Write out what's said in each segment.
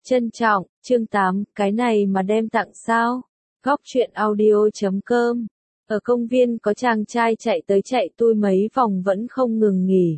Trân trọng, chương 8, cái này mà đem tặng sao? Góc truyện audio.com. Ở công viên có chàng trai chạy tới chạy lui mấy vòng vẫn không ngừng nghỉ.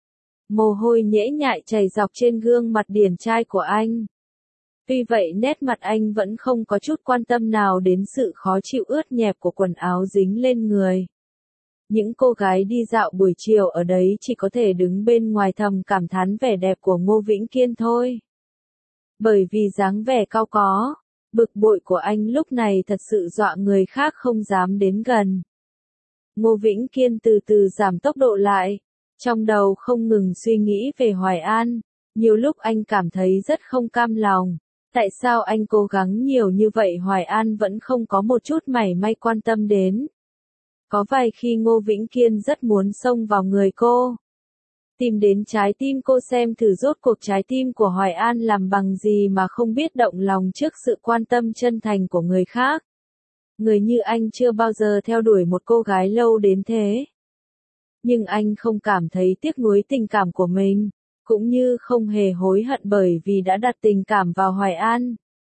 Mồ hôi nhễ nhại chảy dọc trên gương mặt điển trai của anh. Tuy vậy nét mặt anh vẫn không có chút quan tâm nào đến sự khó chịu ướt nhẹp của quần áo dính lên người. Những cô gái đi dạo buổi chiều ở đấy chỉ có thể đứng bên ngoài thầm cảm thán vẻ đẹp của Ngô Vĩnh Kiên thôi. Bởi vì dáng vẻ cao có, bực bội của anh lúc này thật sự dọa người khác không dám đến gần. Ngô Vĩnh Kiên từ từ giảm tốc độ lại, trong đầu không ngừng suy nghĩ về Hoài An, nhiều lúc anh cảm thấy rất không cam lòng. Tại sao anh cố gắng nhiều như vậy Hoài An vẫn không có một chút mảy may quan tâm đến? Có vài khi Ngô Vĩnh Kiên rất muốn xông vào người cô. Tìm đến trái tim cô xem thử rốt cuộc trái tim của Hoài An làm bằng gì mà không biết động lòng trước sự quan tâm chân thành của người khác. Người như anh chưa bao giờ theo đuổi một cô gái lâu đến thế. Nhưng anh không cảm thấy tiếc nuối tình cảm của mình, cũng như không hề hối hận bởi vì đã đặt tình cảm vào Hoài An.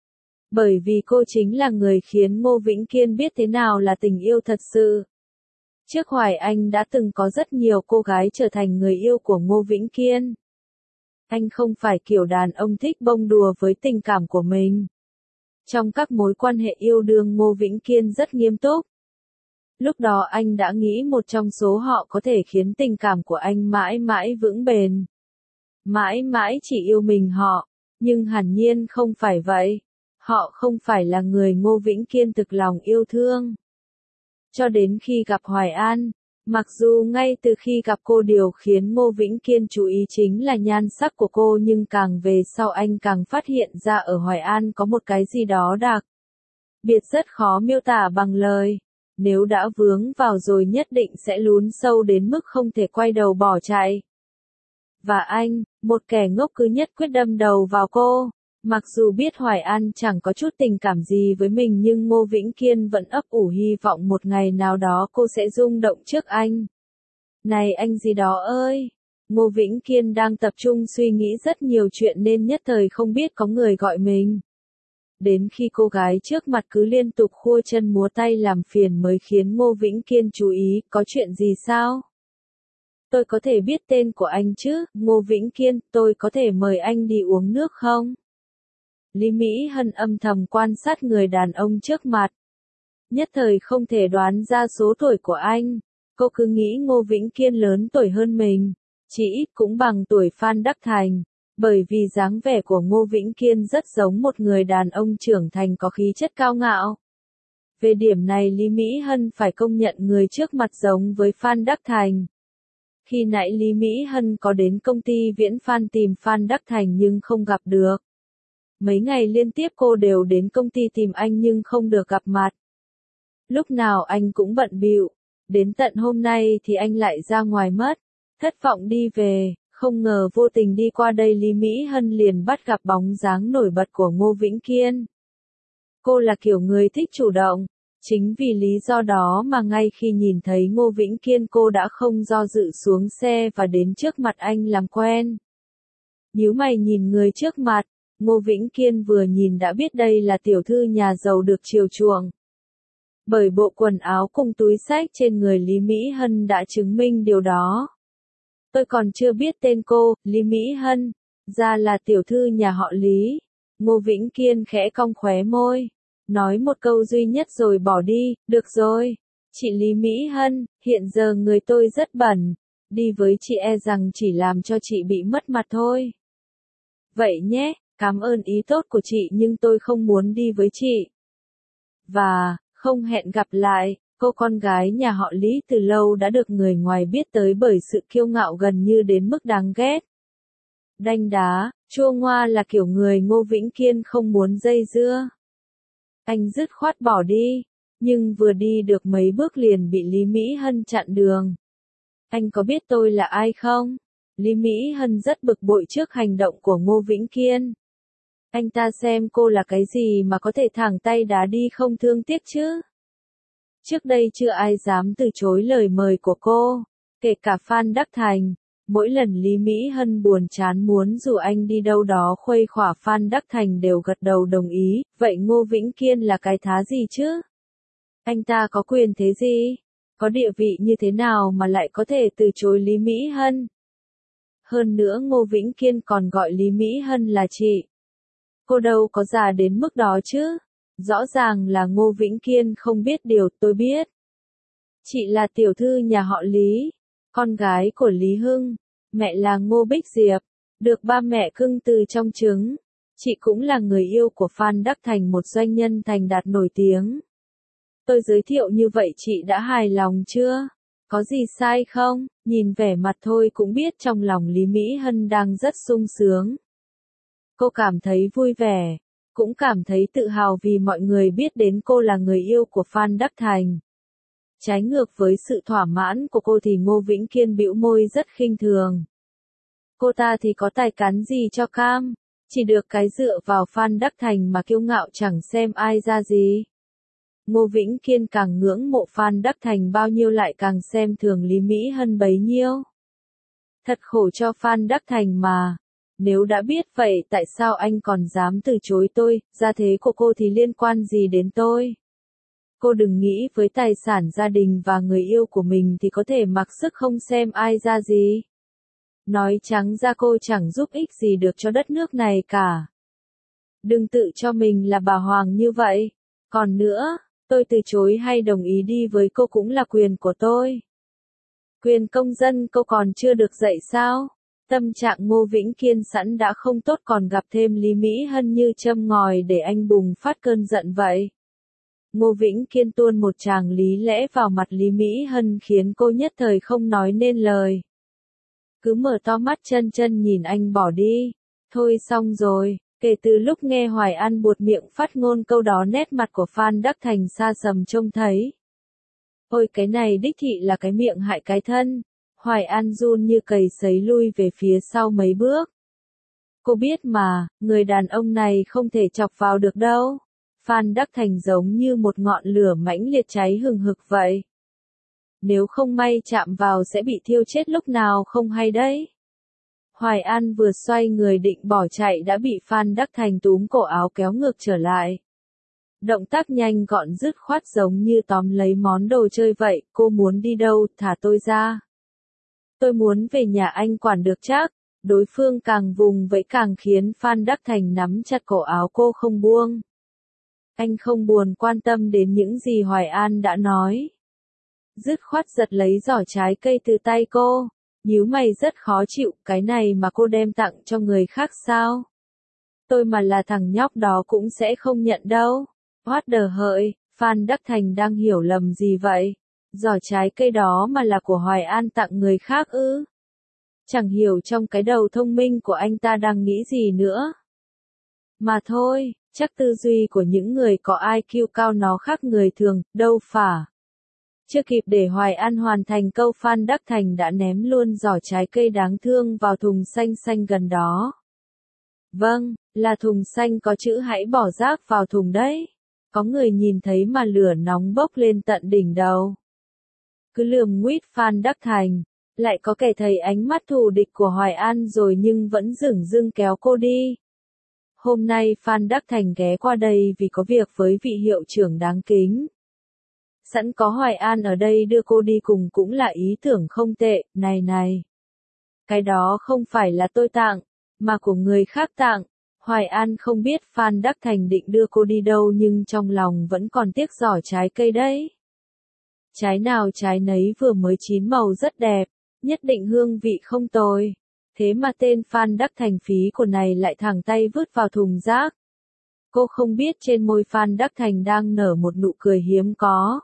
Bởi vì cô chính là người khiến Ngô Vĩnh Kiên biết thế nào là tình yêu thật sự. Trước Hoài Anh đã từng có rất nhiều cô gái trở thành người yêu của Ngô Vĩnh Kiên. Anh không phải kiểu đàn ông thích bông đùa với tình cảm của mình. Trong các mối quan hệ yêu đương Ngô Vĩnh Kiên rất nghiêm túc. Lúc đó anh đã nghĩ một trong số họ có thể khiến tình cảm của anh mãi mãi vững bền. Mãi mãi chỉ yêu mình họ, nhưng hẳn nhiên không phải vậy. Họ không phải là người Ngô Vĩnh Kiên thực lòng yêu thương. Cho đến khi gặp Hoài An, mặc dù ngay từ khi gặp cô điều khiến Ngô Vĩnh Kiên chú ý chính là nhan sắc của cô nhưng càng về sau anh càng phát hiện ra ở Hoài An có một cái gì đó đặc biệt rất khó miêu tả bằng lời. Nếu đã vướng vào rồi nhất định sẽ lún sâu đến mức không thể quay đầu bỏ chạy. Và anh, một kẻ ngốc cứ nhất quyết đâm đầu vào cô. Mặc dù biết Hoài An chẳng có chút tình cảm gì với mình nhưng Ngô Vĩnh Kiên vẫn ấp ủ hy vọng một ngày nào đó cô sẽ rung động trước anh. Này anh gì đó ơi! Ngô Vĩnh Kiên đang tập trung suy nghĩ rất nhiều chuyện nên nhất thời không biết có người gọi mình. Đến khi cô gái trước mặt cứ liên tục khua chân múa tay làm phiền mới khiến Ngô Vĩnh Kiên chú ý, có chuyện gì sao? Tôi có thể biết tên của anh chứ, Ngô Vĩnh Kiên, tôi có thể mời anh đi uống nước không? Lý Mỹ Hân âm thầm quan sát người đàn ông trước mặt. Nhất thời không thể đoán ra số tuổi của anh. Cô cứ nghĩ Ngô Vĩnh Kiên lớn tuổi hơn mình. Chỉ ít cũng bằng tuổi Phan Đắc Thành. Bởi vì dáng vẻ của Ngô Vĩnh Kiên rất giống một người đàn ông trưởng thành có khí chất cao ngạo. Về điểm này Lý Mỹ Hân phải công nhận người trước mặt giống với Phan Đắc Thành. Khi nãy Lý Mỹ Hân có đến công ty Viễn Phan tìm Phan Đắc Thành nhưng không gặp được. Mấy ngày liên tiếp cô đều đến công ty tìm anh nhưng không được gặp mặt. Lúc nào anh cũng bận bịu, đến tận hôm nay thì anh lại ra ngoài mất. Thất vọng đi về, không ngờ vô tình đi qua đây Lý Mỹ Hân liền bắt gặp bóng dáng nổi bật của Ngô Vĩnh Kiên. Cô là kiểu người thích chủ động, chính vì lý do đó mà ngay khi nhìn thấy Ngô Vĩnh Kiên cô đã không do dự xuống xe và đến trước mặt anh làm quen. Nhíu mày nhìn người trước mặt. Ngô Vĩnh Kiên vừa nhìn đã biết đây là tiểu thư nhà giàu được chiều chuộng. Bởi bộ quần áo cùng túi xách trên người Lý Mỹ Hân đã chứng minh điều đó. Tôi còn chưa biết tên cô, Lý Mỹ Hân, ra là tiểu thư nhà họ Lý. Ngô Vĩnh Kiên khẽ cong khóe môi, nói một câu duy nhất rồi bỏ đi, được rồi. Chị Lý Mỹ Hân, hiện giờ người tôi rất bận, đi với chị e rằng chỉ làm cho chị bị mất mặt thôi. Vậy nhé. Cảm ơn ý tốt của chị nhưng tôi không muốn đi với chị. Và, không hẹn gặp lại, cô con gái nhà họ Lý từ lâu đã được người ngoài biết tới bởi sự kiêu ngạo gần như đến mức đáng ghét. Đanh đá, chua ngoa là kiểu người Ngô Vĩnh Kiên không muốn dây dưa. Anh dứt khoát bỏ đi, nhưng vừa đi được mấy bước liền bị Lý Mỹ Hân chặn đường. Anh có biết tôi là ai không? Lý Mỹ Hân rất bực bội trước hành động của Ngô Vĩnh Kiên. Anh ta xem cô là cái gì mà có thể thẳng tay đá đi không thương tiếc chứ? Trước đây chưa ai dám từ chối lời mời của cô, kể cả Phan Đắc Thành. Mỗi lần Lý Mỹ Hân buồn chán muốn rủ anh đi đâu đó khuây khỏa Phan Đắc Thành đều gật đầu đồng ý, vậy Ngô Vĩnh Kiên là cái thá gì chứ? Anh ta có quyền thế gì? Có địa vị như thế nào mà lại có thể từ chối Lý Mỹ Hân? Hơn nữa Ngô Vĩnh Kiên còn gọi Lý Mỹ Hân là chị. Cô đâu có già đến mức đó chứ? Rõ ràng là Ngô Vĩnh Kiên không biết điều tôi biết. Chị là tiểu thư nhà họ Lý, con gái của Lý Hưng, mẹ là Ngô Bích Diệp, được ba mẹ cưng từ trong trứng. Chị cũng là người yêu của Phan Đắc Thành, một doanh nhân thành đạt nổi tiếng. Tôi giới thiệu như vậy chị đã hài lòng chưa? Có gì sai không? Nhìn vẻ mặt thôi cũng biết trong lòng Lý Mỹ Hân đang rất sung sướng. Cô cảm thấy vui vẻ, cũng cảm thấy tự hào vì mọi người biết đến cô là người yêu của Phan Đắc Thành. Trái ngược với sự thỏa mãn của cô thì Ngô Vĩnh Kiên bĩu môi rất khinh thường. Cô ta thì có tài cán gì cho cam, chỉ được cái dựa vào Phan Đắc Thành mà kiêu ngạo chẳng xem ai ra gì. Ngô Vĩnh Kiên càng ngưỡng mộ Phan Đắc Thành bao nhiêu lại càng xem thường Lý Mỹ Hân bấy nhiêu. Thật khổ cho Phan Đắc Thành mà. Nếu đã biết vậy tại sao anh còn dám từ chối tôi, gia thế của cô thì liên quan gì đến tôi? Cô đừng nghĩ với tài sản gia đình và người yêu của mình thì có thể mặc sức không xem ai ra gì. Nói trắng ra cô chẳng giúp ích gì được cho đất nước này cả. Đừng tự cho mình là bà Hoàng như vậy. Còn nữa, tôi từ chối hay đồng ý đi với cô cũng là quyền của tôi. Quyền công dân cô còn chưa được dạy sao? Tâm trạng Ngô Vĩnh Kiên sẵn đã không tốt còn gặp thêm Lý Mỹ Hân như châm ngòi để anh bùng phát cơn giận vậy. Ngô Vĩnh Kiên tuôn một tràng lý lẽ vào mặt Lý Mỹ Hân khiến cô nhất thời không nói nên lời. Cứ mở to mắt chân chân nhìn anh bỏ đi. Thôi xong rồi, kể từ lúc nghe Hoài An buột miệng phát ngôn câu đó nét mặt của Phan Đắc Thành xa sầm trông thấy. Ôi cái này đích thị là cái miệng hại cái thân. Hoài An run như cầy sấy lui về phía sau mấy bước. Cô biết mà, người đàn ông này không thể chọc vào được đâu. Phan Đắc Thành giống như một ngọn lửa mãnh liệt cháy hừng hực vậy. Nếu không may chạm vào sẽ bị thiêu chết lúc nào không hay đấy. Hoài An vừa xoay người định bỏ chạy đã bị Phan Đắc Thành túm cổ áo kéo ngược trở lại. Động tác nhanh gọn dứt khoát giống như tóm lấy món đồ chơi vậy, cô muốn đi đâu, thả tôi ra. Tôi muốn về nhà anh quản được chắc. Đối phương càng vùng vẫy càng khiến Phan Đắc Thành nắm chặt cổ áo cô không buông. Anh không buồn quan tâm đến những gì Hoài An đã nói. Dứt khoát giật lấy giỏ trái cây từ tay cô. Nhíu mày rất khó chịu, cái này mà cô đem tặng cho người khác sao? Tôi mà là thằng nhóc đó cũng sẽ không nhận đâu. What the hợi, Phan Đắc Thành đang hiểu lầm gì vậy? Giỏ trái cây đó mà là của Hoài An tặng người khác ư? Chẳng hiểu trong cái đầu thông minh của anh ta đang nghĩ gì nữa. Mà thôi, chắc tư duy của những người có IQ cao nó khác người thường, đâu phả. Chưa kịp để Hoài An hoàn thành câu Phan Đắc Thành đã ném luôn giỏ trái cây đáng thương vào thùng xanh xanh gần đó. Vâng, là thùng xanh có chữ hãy bỏ rác vào thùng đấy. Có người nhìn thấy mà lửa nóng bốc lên tận đỉnh đầu. Cứ lườm nguýt Phan Đắc Thành, lại có kẻ thấy ánh mắt thù địch của Hoài An rồi nhưng vẫn dửng dưng kéo cô đi. Hôm nay Phan Đắc Thành ghé qua đây vì có việc với vị hiệu trưởng đáng kính. Sẵn có Hoài An ở đây đưa cô đi cùng cũng là ý tưởng không tệ, này. Cái đó không phải là tôi tặng, mà của người khác tặng. Hoài An không biết Phan Đắc Thành định đưa cô đi đâu nhưng trong lòng vẫn còn tiếc giỏ trái cây đấy. Trái nào trái nấy vừa mới chín màu rất đẹp, nhất định hương vị không tồi. Thế mà tên Phan Đắc Thành phí của này lại thẳng tay vứt vào thùng rác. Cô không biết trên môi Phan Đắc Thành đang nở một nụ cười hiếm có.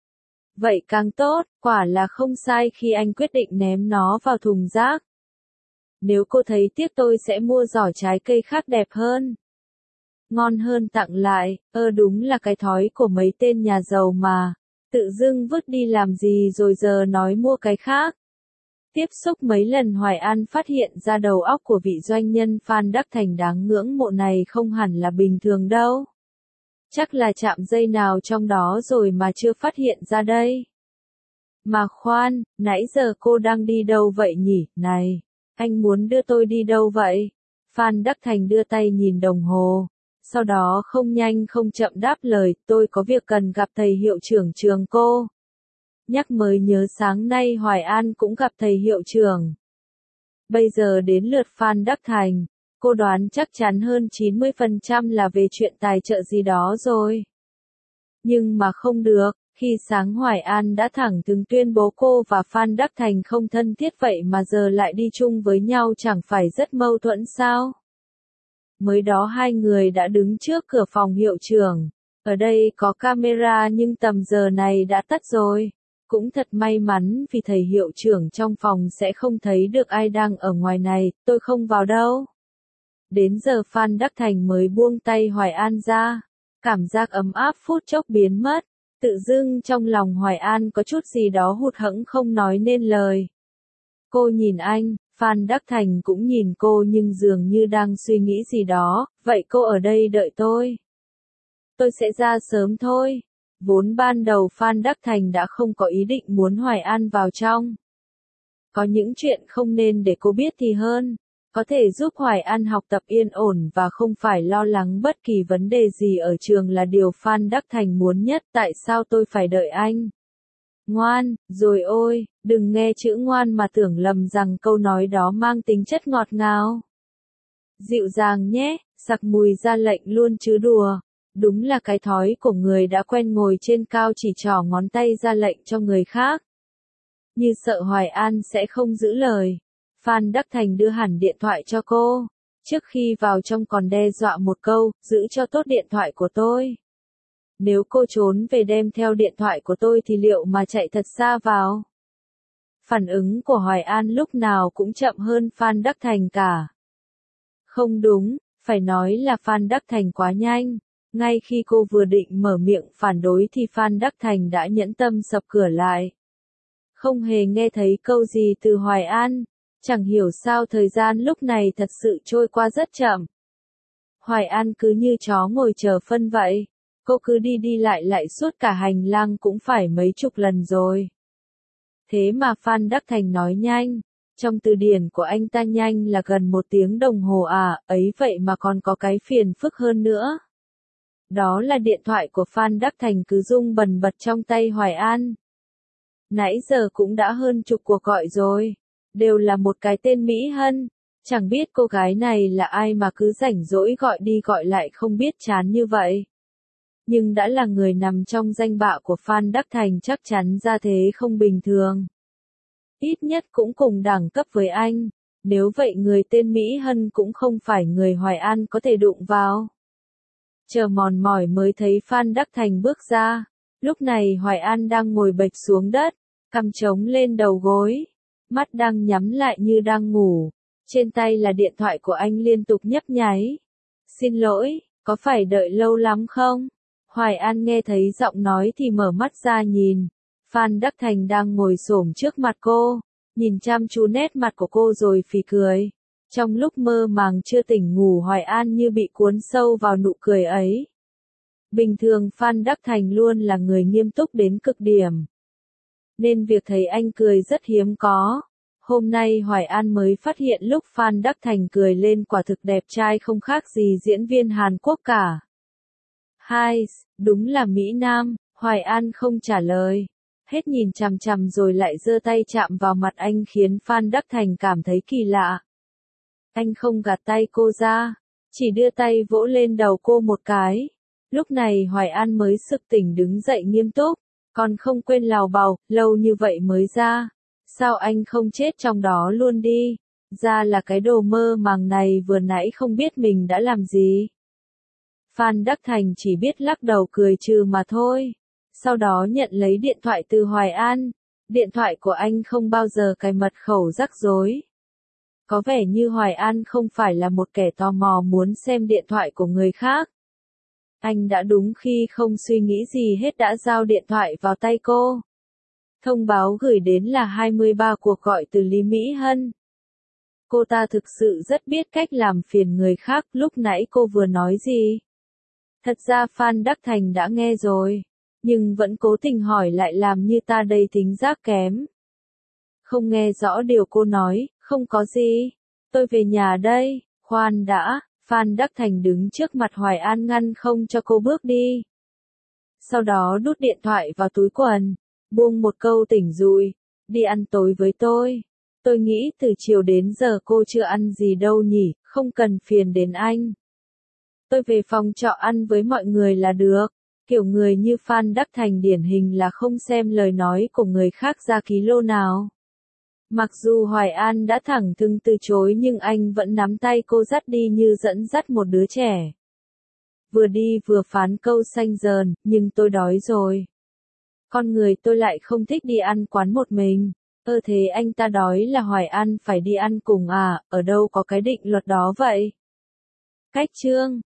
Vậy càng tốt, quả là không sai khi anh quyết định ném nó vào thùng rác. Nếu cô thấy tiếc tôi sẽ mua giỏ trái cây khác đẹp hơn. Ngon hơn tặng lại, đúng là cái thói của mấy tên nhà giàu mà. Tự dưng vứt đi làm gì rồi giờ nói mua cái khác. Tiếp xúc mấy lần Hoài An phát hiện ra đầu óc của vị doanh nhân Phan Đắc Thành đáng ngưỡng mộ này không hẳn là bình thường đâu. Chắc là chạm dây nào trong đó rồi mà chưa phát hiện ra đây. Mà khoan, nãy giờ cô đang đi đâu vậy nhỉ? Này, anh muốn đưa tôi đi đâu vậy? Phan Đắc Thành đưa tay nhìn đồng hồ. Sau đó không nhanh không chậm đáp lời, tôi có việc cần gặp thầy hiệu trưởng trường cô. Nhắc mới nhớ sáng nay Hoài An cũng gặp thầy hiệu trưởng. Bây giờ đến lượt Phan Đắc Thành, cô đoán chắc chắn hơn 90% là về chuyện tài trợ gì đó rồi. Nhưng mà không được, khi sáng Hoài An đã thẳng thừng tuyên bố cô và Phan Đắc Thành không thân thiết vậy mà giờ lại đi chung với nhau chẳng phải rất mâu thuẫn sao? Mới đó hai người đã đứng trước cửa phòng hiệu trưởng. Ở đây có camera nhưng tầm giờ này đã tắt rồi. Cũng thật may mắn vì thầy hiệu trưởng trong phòng sẽ không thấy được ai đang ở ngoài này, tôi không vào đâu. Đến giờ Phan Đắc Thành mới buông tay Hoài An ra. Cảm giác ấm áp phút chốc biến mất. Tự dưng trong lòng Hoài An có chút gì đó hụt hẫng không nói nên lời. Cô nhìn anh, Phan Đắc Thành cũng nhìn cô nhưng dường như đang suy nghĩ gì đó, vậy cô ở đây đợi tôi. Tôi sẽ ra sớm thôi. Vốn ban đầu Phan Đắc Thành đã không có ý định muốn Hoài An vào trong. Có những chuyện không nên để cô biết thì hơn. Có thể giúp Hoài An học tập yên ổn và không phải lo lắng bất kỳ vấn đề gì ở trường là điều Phan Đắc Thành muốn nhất. Tại sao tôi phải đợi anh? Ngoan, rồi ôi, đừng nghe chữ ngoan mà tưởng lầm rằng câu nói đó mang tính chất ngọt ngào. Dịu dàng nhé, sặc mùi ra lệnh luôn chứ đùa. Đúng là cái thói của người đã quen ngồi trên cao chỉ trỏ ngón tay ra lệnh cho người khác. Như sợ Hoài An sẽ không giữ lời. Phan Đắc Thành đưa hẳn điện thoại cho cô. Trước khi vào trong còn đe dọa một câu, giữ cho tốt điện thoại của tôi. Nếu cô trốn về đem theo điện thoại của tôi thì liệu mà chạy thật xa vào? Phản ứng của Hoài An lúc nào cũng chậm hơn Phan Đắc Thành cả. Không đúng, phải nói là Phan Đắc Thành quá nhanh. Ngay khi cô vừa định mở miệng phản đối thì Phan Đắc Thành đã nhẫn tâm sập cửa lại. Không hề nghe thấy câu gì từ Hoài An. Chẳng hiểu sao thời gian lúc này thật sự trôi qua rất chậm. Hoài An cứ như chó ngồi chờ phân vậy. Cô cứ đi đi lại suốt cả hành lang cũng phải mấy chục lần rồi. Thế mà Phan Đắc Thành nói nhanh. Trong từ điển của anh ta nhanh là gần 1 tiếng đồng hồ à, ấy vậy mà còn có cái phiền phức hơn nữa. Đó là điện thoại của Phan Đắc Thành cứ rung bần bật trong tay Hoài An. Nãy giờ cũng đã hơn chục cuộc gọi rồi. Đều là một cái tên Mỹ Hân. Chẳng biết cô gái này là ai mà cứ rảnh rỗi gọi đi gọi lại không biết chán như vậy. Nhưng đã là người nằm trong danh bạ của Phan Đắc Thành chắc chắn ra thế không bình thường. Ít nhất cũng cùng đẳng cấp với anh. Nếu vậy người tên Mỹ Hân cũng không phải người Hoài An có thể đụng vào. Chờ mòn mỏi mới thấy Phan Đắc Thành bước ra. Lúc này Hoài An đang ngồi bệt xuống đất, cằm trống lên đầu gối. Mắt đang nhắm lại như đang ngủ. Trên tay là điện thoại của anh liên tục nhấp nháy. Xin lỗi, có phải đợi lâu lắm không? Hoài An nghe thấy giọng nói thì mở mắt ra nhìn. Phan Đắc Thành đang ngồi xổm trước mặt cô. Nhìn chăm chú nét mặt của cô rồi phì cười. Trong lúc mơ màng chưa tỉnh ngủ Hoài An như bị cuốn sâu vào nụ cười ấy. Bình thường Phan Đắc Thành luôn là người nghiêm túc đến cực điểm. Nên việc thấy anh cười rất hiếm có. Hôm nay Hoài An mới phát hiện lúc Phan Đắc Thành cười lên quả thực đẹp trai không khác gì diễn viên Hàn Quốc cả. Hai, đúng là Mỹ Nam, Hoài An không trả lời. Hết nhìn chằm chằm rồi lại giơ tay chạm vào mặt anh khiến Phan Đắc Thành cảm thấy kỳ lạ. Anh không gạt tay cô ra, chỉ đưa tay vỗ lên đầu cô một cái. Lúc này Hoài An mới sực tỉnh đứng dậy nghiêm túc, còn không quên lào bào, lâu như vậy mới ra. Sao anh không chết trong đó luôn đi? Ra là cái đồ mơ màng này vừa nãy không biết mình đã làm gì. Phan Đắc Thành chỉ biết lắc đầu cười trừ mà thôi. Sau đó nhận lấy điện thoại từ Hoài An. Điện thoại của anh không bao giờ cài mật khẩu rắc rối. Có vẻ như Hoài An không phải là một kẻ tò mò muốn xem điện thoại của người khác. Anh đã đúng khi không suy nghĩ gì hết đã giao điện thoại vào tay cô. Thông báo gửi đến là 23 cuộc gọi từ Lý Mỹ Hân. Cô ta thực sự rất biết cách làm phiền người khác, lúc nãy cô vừa nói gì? Thật ra Phan Đắc Thành đã nghe rồi. nhưng vẫn cố tình hỏi lại làm như ta đây thính giác kém. Không nghe rõ điều cô nói, không có gì. Tôi về nhà đây, khoan đã, Phan Đắc Thành đứng trước mặt Hoài An ngăn không cho cô bước đi. Sau đó đút điện thoại vào túi quần, buông một câu tỉnh dụi, đi ăn tối với tôi. Tôi nghĩ từ chiều đến giờ cô chưa ăn gì đâu nhỉ, không cần phiền đến anh. Tôi về phòng trọ ăn với mọi người là được. Kiểu người như Phan Đắc Thành điển hình là không xem lời nói của người khác ra ký lô nào. Mặc dù Hoài An đã thẳng thừng từ chối nhưng anh vẫn nắm tay cô dắt đi như dẫn dắt một đứa trẻ. Vừa đi vừa phán câu xanh dờn, nhưng tôi đói rồi. Con người tôi lại không thích đi ăn quán một mình. Thế anh ta đói là Hoài An phải đi ăn cùng à, ở đâu có cái định luật đó vậy? Cách chương